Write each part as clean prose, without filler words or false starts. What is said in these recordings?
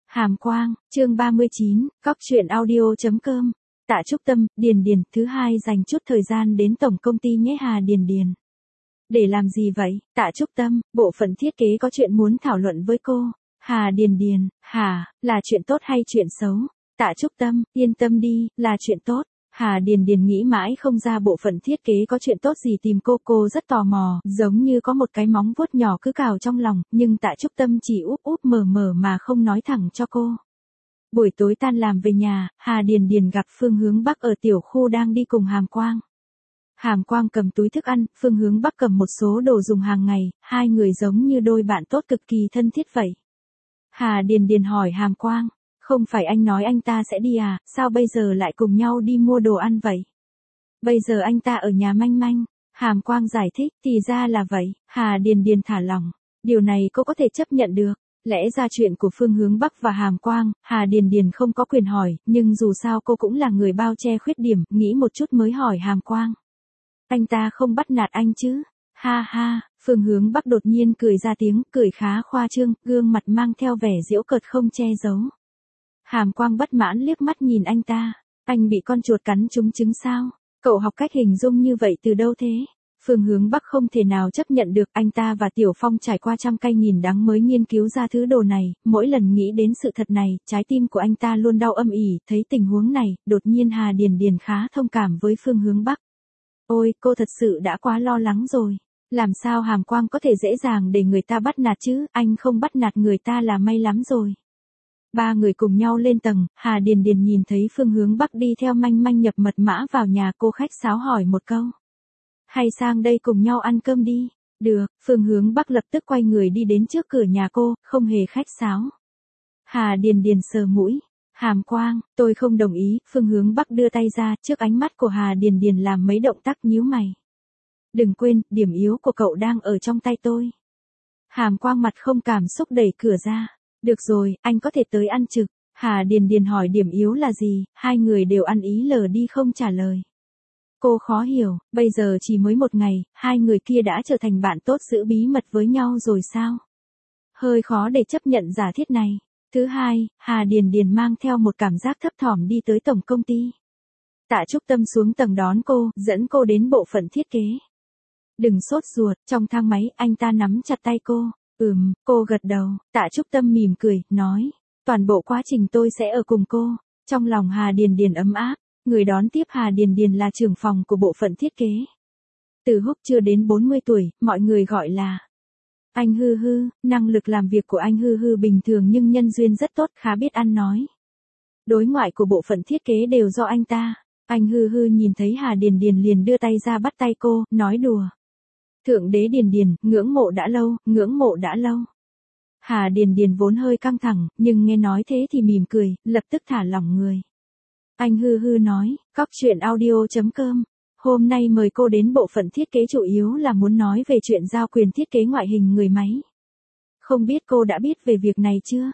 Hàm Quang, chương 39, Cóc truyện audio.com. Tạ Trúc Tâm, Điền Điền, thứ hai dành chút thời gian đến tổng công ty nhé Hà Điền Điền. Để làm gì vậy? Tạ Trúc Tâm, bộ phận thiết kế có chuyện muốn thảo luận với cô. Hà Điền Điền, hả, là chuyện tốt hay chuyện xấu? Tạ Trúc Tâm, yên tâm đi, là chuyện tốt. Hà Điền Điền nghĩ mãi không ra bộ phận thiết kế có chuyện tốt gì tìm cô rất tò mò, giống như có một cái móng vuốt nhỏ cứ cào trong lòng, nhưng Tạ Trúc Tâm chỉ úp úp mở mở mà không nói thẳng cho cô. Buổi tối tan làm về nhà, Hà Điền Điền gặp Phương Hướng Bắc ở tiểu khu đang đi cùng Hàm Quang. Hàm Quang cầm túi thức ăn, Phương Hướng Bắc cầm một số đồ dùng hàng ngày, hai người giống như đôi bạn tốt cực kỳ thân thiết vậy. Hà Điền Điền hỏi Hàm Quang, không phải anh nói anh ta sẽ đi à, sao bây giờ lại cùng nhau đi mua đồ ăn vậy? Bây giờ anh ta ở nhà Manh Manh. Hàm Quang giải thích, thì ra là vậy. Hà Điền Điền thả lỏng, điều này cô có thể chấp nhận được. Lẽ ra chuyện của Phương Hướng Bắc và Hàm Quang, Hà Điền Điền không có quyền hỏi, nhưng dù sao cô cũng là người bao che khuyết điểm, nghĩ một chút mới hỏi Hàm Quang. Anh ta không bắt nạt anh chứ? Ha ha, Phương Hướng Bắc đột nhiên cười ra tiếng, cười khá khoa trương, gương mặt mang theo vẻ giễu cợt không che giấu. Hàm Quang bất mãn liếc mắt nhìn anh ta, anh bị con chuột cắn trúng trứng sao? Cậu học cách hình dung như vậy từ đâu thế? Phương Hướng Bắc không thể nào chấp nhận được, anh ta và Tiểu Phong trải qua trăm cay nghìn đắng mới nghiên cứu ra thứ đồ này, mỗi lần nghĩ đến sự thật này, trái tim của anh ta luôn đau âm ỉ, thấy tình huống này, đột nhiên Hà Điền Điền khá thông cảm với Phương Hướng Bắc. Ôi, cô thật sự đã quá lo lắng rồi. Làm sao Hàm Quang có thể dễ dàng để người ta bắt nạt chứ, anh không bắt nạt người ta là may lắm rồi. Ba người cùng nhau lên tầng, Hà Điền Điền nhìn thấy Phương Hướng Bắc đi theo Manh Manh nhập mật mã vào nhà, cô khách sáo hỏi một câu. Hay sang đây cùng nhau ăn cơm đi? Được, Phương Hướng Bắc lập tức quay người đi đến trước cửa nhà cô, không hề khách sáo. Hà Điền Điền sờ mũi. Hàm Quang, tôi không đồng ý, Phương Hướng Bắc đưa tay ra, trước ánh mắt của Hà Điền Điền làm mấy động tác nhíu mày. Đừng quên, điểm yếu của cậu đang ở trong tay tôi. Hàm Quang mặt không cảm xúc đẩy cửa ra. Được rồi, anh có thể tới ăn trực. Hà Điền Điền hỏi điểm yếu là gì, hai người đều ăn ý lờ đi không trả lời. Cô khó hiểu, bây giờ chỉ mới một ngày, hai người kia đã trở thành bạn tốt giữ bí mật với nhau rồi sao? Hơi khó để chấp nhận giả thiết này. Thứ hai, Hà Điền Điền mang theo một cảm giác thấp thỏm đi tới tổng công ty. Tạ Trúc Tâm xuống tầng đón cô, dẫn cô đến bộ phận thiết kế. Đừng sốt ruột, trong thang máy, anh ta nắm chặt tay cô. Cô gật đầu, Tạ Trúc Tâm mỉm cười, nói. Toàn bộ quá trình tôi sẽ ở cùng cô. Trong lòng Hà Điền Điền ấm áp, người đón tiếp Hà Điền Điền là trưởng phòng của bộ phận thiết kế. Từ Húc chưa đến 40 tuổi, mọi người gọi là anh Hư Hư, năng lực làm việc của anh Hư Hư bình thường nhưng nhân duyên rất tốt, khá biết ăn nói. Đối ngoại của bộ phận thiết kế đều do anh ta. Anh Hư Hư nhìn thấy Hà Điền Điền liền đưa tay ra bắt tay cô, nói đùa. Thượng đế Điền Điền, ngưỡng mộ đã lâu, ngưỡng mộ đã lâu. Hà Điền Điền vốn hơi căng thẳng, nhưng nghe nói thế thì mỉm cười, lập tức thả lỏng người. Anh Hư Hư nói, Cóc truyện audio.com. Hôm nay mời cô đến bộ phận thiết kế chủ yếu là muốn nói về chuyện giao quyền thiết kế ngoại hình người máy. Không biết cô đã biết về việc này chưa?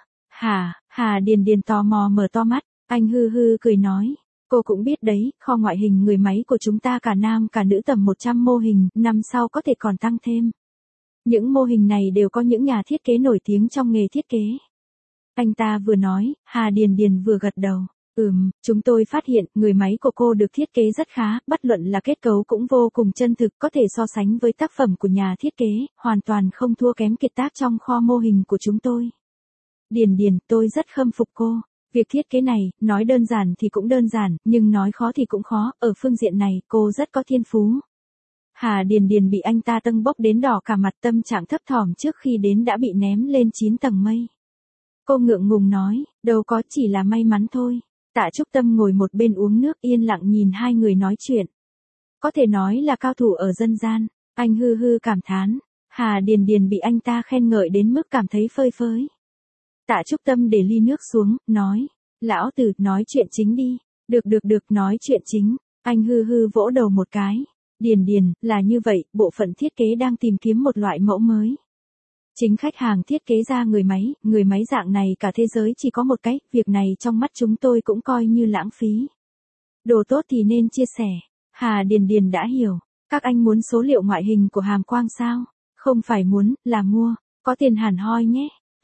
Hà Điền Điền tò mò mở to mắt, anh Hư Hư cười nói. Cô cũng biết đấy, kho ngoại hình người máy của chúng ta cả nam cả nữ tầm 100 mô hình, năm sau có thể còn tăng thêm. Những mô hình này đều có những nhà thiết kế nổi tiếng trong nghề thiết kế. Anh ta vừa nói, Hà Điền Điền vừa gật đầu. Chúng tôi phát hiện, người máy của cô được thiết kế rất khá, bất luận là kết cấu cũng vô cùng chân thực, có thể so sánh với tác phẩm của nhà thiết kế, hoàn toàn không thua kém kiệt tác trong kho mô hình của chúng tôi. Điền Điền, tôi rất khâm phục cô. Việc thiết kế này, nói đơn giản thì cũng đơn giản, nhưng nói khó thì cũng khó, ở phương diện này, cô rất có thiên phú. Hà Điền Điền bị anh ta tâng bốc đến đỏ cả mặt, tâm trạng thấp thỏm trước khi đến đã bị ném lên 9 tầng mây. Cô ngượng ngùng nói, đâu có, chỉ là may mắn thôi. Tạ Trúc Tâm ngồi một bên uống nước yên lặng nhìn hai người nói chuyện. Có thể nói là cao thủ ở dân gian, anh Hư Hư cảm thán. Hà Điền Điền bị anh ta khen ngợi đến mức cảm thấy phơi phới. Tạ Trúc Tâm để ly nước xuống, nói. Lão tử, nói chuyện chính đi. Được, nói chuyện chính. Anh Hư Hư vỗ đầu một cái. Điền Điền, là như vậy, bộ phận thiết kế đang tìm kiếm một loại mẫu mới. Chính khách hàng thiết kế ra người máy dạng này cả thế giới chỉ có một cái, việc này trong mắt chúng tôi cũng coi như lãng phí. Đồ tốt thì nên chia sẻ. Hà Điền Điền đã hiểu. Các anh muốn số liệu ngoại hình của Hàm Quang sao? Không phải muốn, là mua. Có tiền hẳn hoi nhé.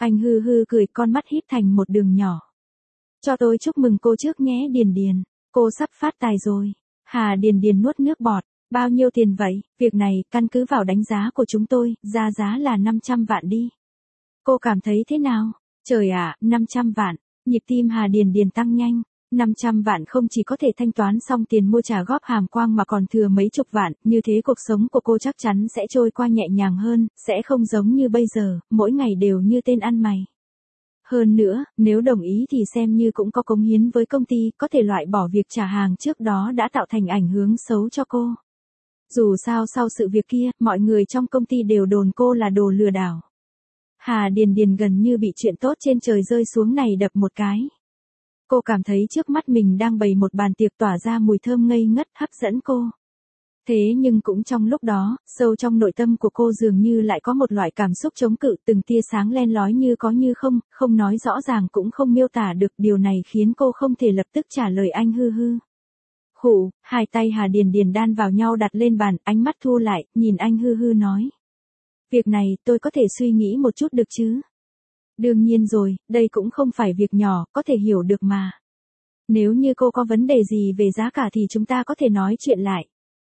Anh hư hư cười, con mắt híp thành một đường nhỏ. Cho tôi chúc mừng cô trước nhé Điền Điền, cô sắp phát tài rồi. Hà Điền Điền nuốt nước bọt, bao nhiêu tiền vậy? Việc này, căn cứ vào đánh giá của chúng tôi, ra giá là 500 vạn đi. Cô cảm thấy thế nào? Trời ạ, 500 vạn, nhịp tim Hà Điền Điền tăng nhanh. 500 vạn không chỉ có thể thanh toán xong tiền mua trả góp Hàm Quang mà còn thừa mấy chục vạn, như thế cuộc sống của cô chắc chắn sẽ trôi qua nhẹ nhàng hơn, sẽ không giống như bây giờ, mỗi ngày đều như tên ăn mày. Hơn nữa, nếu đồng ý thì xem như cũng có cống hiến với công ty, có thể loại bỏ việc trả hàng trước đó đã tạo thành ảnh hưởng xấu cho cô. Dù sao sau sự việc kia, mọi người trong công ty đều đồn cô là đồ lừa đảo. Hà Điền Điền gần như bị chuyện tốt trên trời rơi xuống này đập một cái. Cô cảm thấy trước mắt mình đang bày một bàn tiệc tỏa ra mùi thơm ngây ngất hấp dẫn cô. Thế nhưng cũng trong lúc đó, sâu trong nội tâm của cô dường như lại có một loại cảm xúc chống cự, từng tia sáng len lói như có như không, không nói rõ ràng cũng không miêu tả được, điều này khiến cô không thể lập tức trả lời anh hư hư. Khụ, hai tay Hà Điền Điền đan vào nhau đặt lên bàn, ánh mắt thu lại, nhìn anh hư hư nói. Việc này tôi có thể suy nghĩ một chút được chứ? Đương nhiên rồi, đây cũng không phải việc nhỏ, có thể hiểu được mà. Nếu như cô có vấn đề gì về giá cả thì chúng ta có thể nói chuyện lại.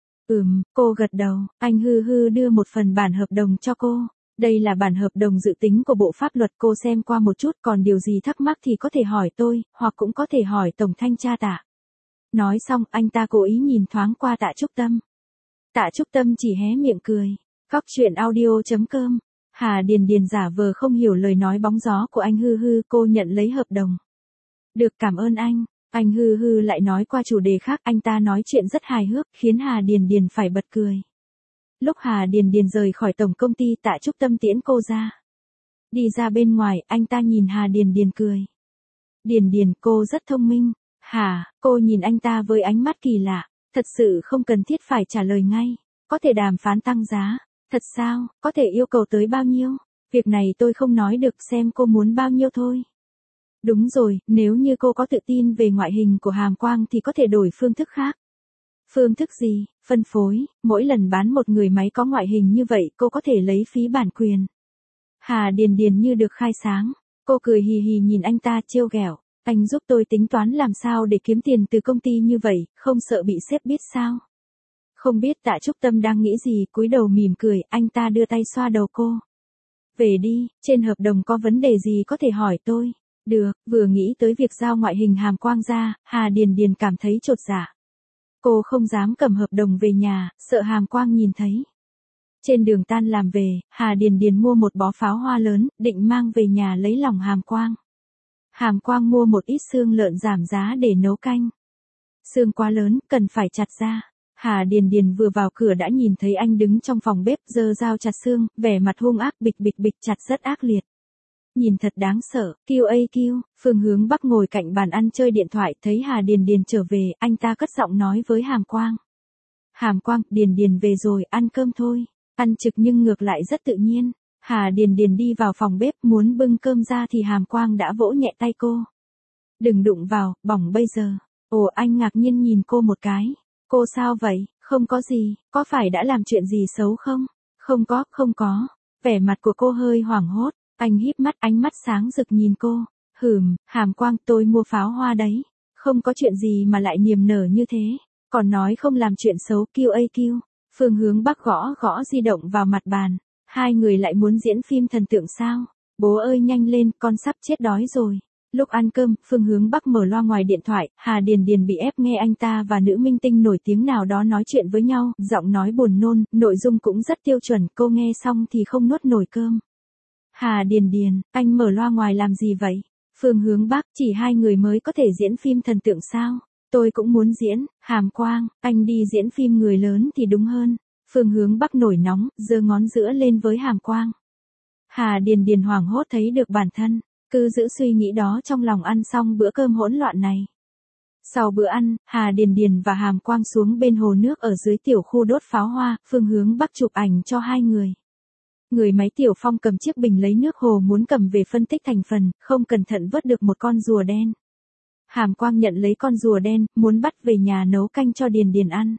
Cô gật đầu, anh hư hư đưa một phần bản hợp đồng cho cô. Đây là bản hợp đồng dự tính của Bộ Pháp luật, cô xem qua một chút, còn điều gì thắc mắc thì có thể hỏi tôi, hoặc cũng có thể hỏi Tổng Thanh tra Tạ. Nói xong, anh ta cố ý nhìn thoáng qua Tạ Trúc Tâm. Tạ Trúc Tâm chỉ hé miệng cười. Góc truyện audio.com. Hà Điền Điền giả vờ không hiểu lời nói bóng gió của anh hư hư, cô nhận lấy hợp đồng. Được, cảm ơn anh. Anh hư hư lại nói qua chủ đề khác, anh ta nói chuyện rất hài hước, khiến Hà Điền Điền phải bật cười. Lúc Hà Điền Điền rời khỏi tổng công ty, Tạ Trúc Tâm tiễn cô ra. Đi ra bên ngoài, anh ta nhìn Hà Điền Điền cười. Điền Điền, cô rất thông minh. Hả? Cô nhìn anh ta với ánh mắt kỳ lạ. Thật sự không cần thiết phải trả lời ngay. Có thể đàm phán tăng giá. Thật sao? Có thể yêu cầu tới bao nhiêu? Việc này tôi không nói được, xem cô muốn bao nhiêu thôi. Đúng rồi, nếu như cô có tự tin về ngoại hình của Hàm Quang thì có thể đổi phương thức khác. Phương thức gì? Phân phối, mỗi lần bán một người máy có ngoại hình như vậy cô có thể lấy phí bản quyền. Hà Điền Điền như được khai sáng. Cô cười hì hì nhìn anh ta trêu ghẹo. Anh giúp tôi tính toán làm sao để kiếm tiền từ công ty như vậy, không sợ bị sếp biết sao? Không biết Tạ Trúc Tâm đang nghĩ gì, cúi đầu mỉm cười, anh ta đưa tay xoa đầu cô. Về đi, trên hợp đồng có vấn đề gì có thể hỏi tôi. Được, vừa nghĩ tới việc giao ngoại hình Hàm Quang ra, Hà Điền Điền cảm thấy chột dạ. Cô không dám cầm hợp đồng về nhà, sợ Hàm Quang nhìn thấy. Trên đường tan làm về, Hà Điền Điền mua một bó pháo hoa lớn, định mang về nhà lấy lòng Hàm Quang. Hàm Quang mua một ít xương lợn giảm giá để nấu canh. Xương quá lớn, cần phải chặt ra. Hà Điền Điền vừa vào cửa đã nhìn thấy anh đứng trong phòng bếp giơ dao chặt xương, vẻ mặt hung ác, bịch bịch bịch chặt rất ác liệt. Nhìn thật đáng sợ. QAQ, Phương Hướng Bắc ngồi cạnh bàn ăn chơi điện thoại, thấy Hà Điền Điền trở về, anh ta cất giọng nói với Hàm Quang. Hàm Quang, Điền Điền về rồi, ăn cơm thôi. Ăn trực nhưng ngược lại rất tự nhiên. Hà Điền Điền đi vào phòng bếp muốn bưng cơm ra thì Hàm Quang đã vỗ nhẹ tay cô. Đừng đụng vào, bỏng bây giờ. Ồ, anh ngạc nhiên nhìn cô một cái. Cô sao vậy? Không có gì, có phải đã làm chuyện gì xấu không? Không có. Vẻ mặt của cô hơi hoảng hốt. Anh híp mắt, ánh mắt sáng rực nhìn cô. Hàm Quang, tôi mua pháo hoa đấy. Không có chuyện gì mà lại niềm nở như thế. Còn nói không làm chuyện xấu. QAQ. Phương Hướng Bắc gõ gõ di động vào mặt bàn. Hai người lại muốn diễn phim thần tượng sao? Bố ơi nhanh lên, con sắp chết đói rồi. Lúc ăn cơm, Phương Hướng Bắc mở loa ngoài điện thoại, Hà Điền Điền bị ép nghe anh ta và nữ minh tinh nổi tiếng nào đó nói chuyện với nhau, giọng nói buồn nôn, nội dung cũng rất tiêu chuẩn, cô nghe xong thì không nuốt nổi cơm. Hà Điền Điền, anh mở loa ngoài làm gì vậy? Phương Hướng Bắc, chỉ hai người mới có thể diễn phim thần tượng sao? Tôi cũng muốn diễn. Hàm Quang, anh đi diễn phim người lớn thì đúng hơn. Phương Hướng Bắc nổi nóng, giơ ngón giữa lên với Hàm Quang. Hà Điền Điền hoảng hốt thấy được bản thân, cứ giữ suy nghĩ đó trong lòng ăn xong bữa cơm hỗn loạn này. Sau bữa ăn, Hà Điền Điền và Hàm Quang xuống bên hồ nước ở dưới tiểu khu đốt pháo hoa, Phương Hướng Bắc chụp ảnh cho hai người. Người máy Tiểu Phong cầm chiếc bình lấy nước hồ muốn cầm về phân tích thành phần, không cẩn thận vớt được một con rùa đen. Hàm Quang nhận lấy con rùa đen, muốn bắt về nhà nấu canh cho Điền Điền ăn.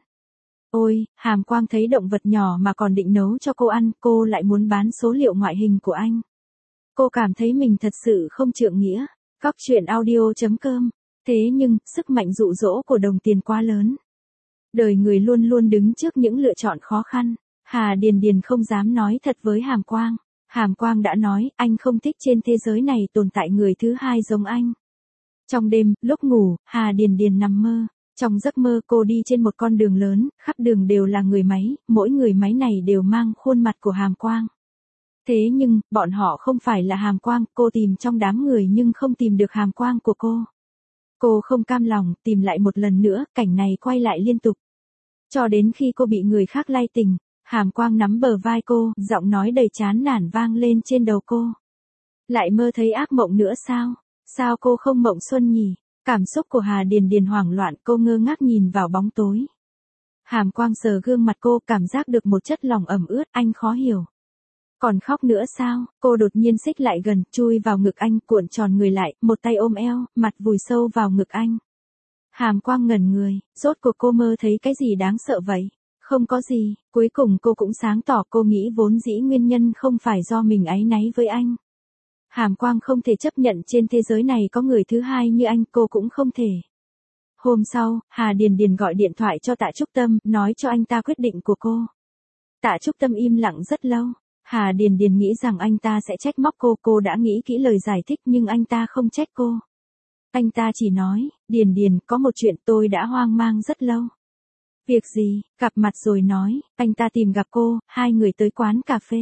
Ôi, Hàm Quang thấy động vật nhỏ mà còn định nấu cho cô ăn, cô lại muốn bán số liệu ngoại hình của anh. Cô cảm thấy mình thật sự không trượng nghĩa. Góc chuyện audio.com. Thế nhưng, sức mạnh dụ dỗ của đồng tiền quá lớn. Đời người luôn luôn đứng trước những lựa chọn khó khăn. Hà Điền Điền không dám nói thật với Hàm Quang. Hàm Quang đã nói, anh không thích trên thế giới này tồn tại người thứ hai giống anh. Trong đêm, lúc ngủ, Hà Điền Điền nằm mơ. Trong giấc mơ cô đi trên một con đường lớn, khắp đường đều là người máy, mỗi người máy này đều mang khuôn mặt của Hàm Quang. Thế nhưng, bọn họ không phải là Hàm Quang, cô tìm trong đám người nhưng không tìm được Hàm Quang của cô. Cô không cam lòng, tìm lại một lần nữa, cảnh này quay lại liên tục. Cho đến khi cô bị người khác lay tình, Hàm Quang nắm bờ vai cô, giọng nói đầy chán nản vang lên trên đầu cô. Lại mơ thấy ác mộng nữa sao? Sao cô không mộng xuân nhỉ? Cảm xúc của Hà Điền Điền hoảng loạn, cô ngơ ngác nhìn vào bóng tối. Hàm Quang sờ gương mặt cô, cảm giác được một chất lỏng ẩm ướt, anh khó hiểu. Còn khóc nữa sao? Cô đột nhiên xích lại gần, chui vào ngực anh, cuộn tròn người lại, một tay ôm eo, mặt vùi sâu vào ngực anh. Hàm Quang ngẩn người, rốt cuộc cô mơ thấy cái gì đáng sợ vậy? Không có gì, cuối cùng cô cũng sáng tỏ, cô nghĩ vốn dĩ nguyên nhân không phải do mình áy náy với anh. Hàm Quang không thể chấp nhận trên thế giới này có người thứ hai như anh, cô cũng không thể. Hôm sau, Hà Điền Điền gọi điện thoại cho Tạ Trúc Tâm, nói cho anh ta quyết định của cô. Tạ Trúc Tâm im lặng rất lâu. Hà Điền Điền nghĩ rằng anh ta sẽ trách móc cô đã nghĩ kỹ lời giải thích nhưng anh ta không trách cô. Anh ta chỉ nói, Điền Điền, có một chuyện tôi đã hoang mang rất lâu. Việc gì? Gặp mặt rồi nói, anh ta tìm gặp cô, hai người tới quán cà phê.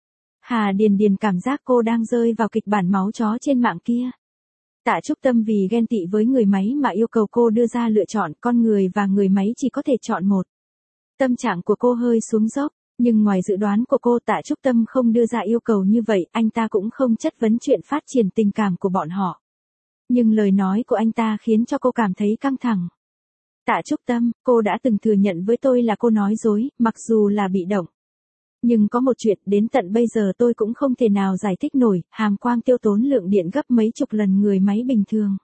Hà Điền Điền cảm giác cô đang rơi vào kịch bản máu chó trên mạng kia. Tạ Trúc Tâm vì ghen tị với người máy mà yêu cầu cô đưa ra lựa chọn, con người và người máy chỉ có thể chọn một. Tâm trạng của cô hơi xuống dốc, nhưng ngoài dự đoán của cô, Tạ Trúc Tâm không đưa ra yêu cầu như vậy, anh ta cũng không chất vấn chuyện phát triển tình cảm của bọn họ. Nhưng lời nói của anh ta khiến cho cô cảm thấy căng thẳng. Tạ Trúc Tâm, cô đã từng thừa nhận với tôi là cô nói dối, mặc dù là bị động. Nhưng có một chuyện đến tận bây giờ tôi cũng không thể nào giải thích nổi, Hàm Quang tiêu tốn lượng điện gấp mấy chục lần người máy bình thường.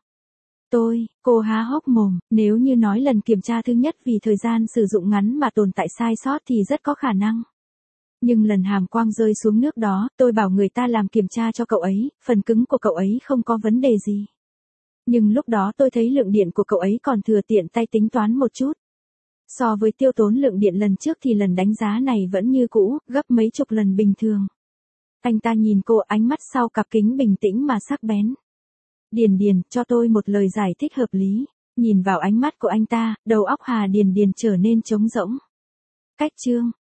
Cô há hốc mồm, nếu như nói lần kiểm tra thứ nhất vì thời gian sử dụng ngắn mà tồn tại sai sót thì rất có khả năng. Nhưng lần Hàm Quang rơi xuống nước đó, tôi bảo người ta làm kiểm tra cho cậu ấy, phần cứng của cậu ấy không có vấn đề gì. Nhưng lúc đó tôi thấy lượng điện của cậu ấy còn thừa, tiện tay tính toán một chút. So với tiêu tốn lượng điện lần trước thì lần đánh giá này vẫn như cũ, gấp mấy chục lần bình thường. Anh ta nhìn cô, ánh mắt sau cặp kính bình tĩnh mà sắc bén. Điền Điền, cho tôi một lời giải thích hợp lý. Nhìn vào ánh mắt của anh ta, đầu óc Hà Điền Điền trở nên trống rỗng. Cách chương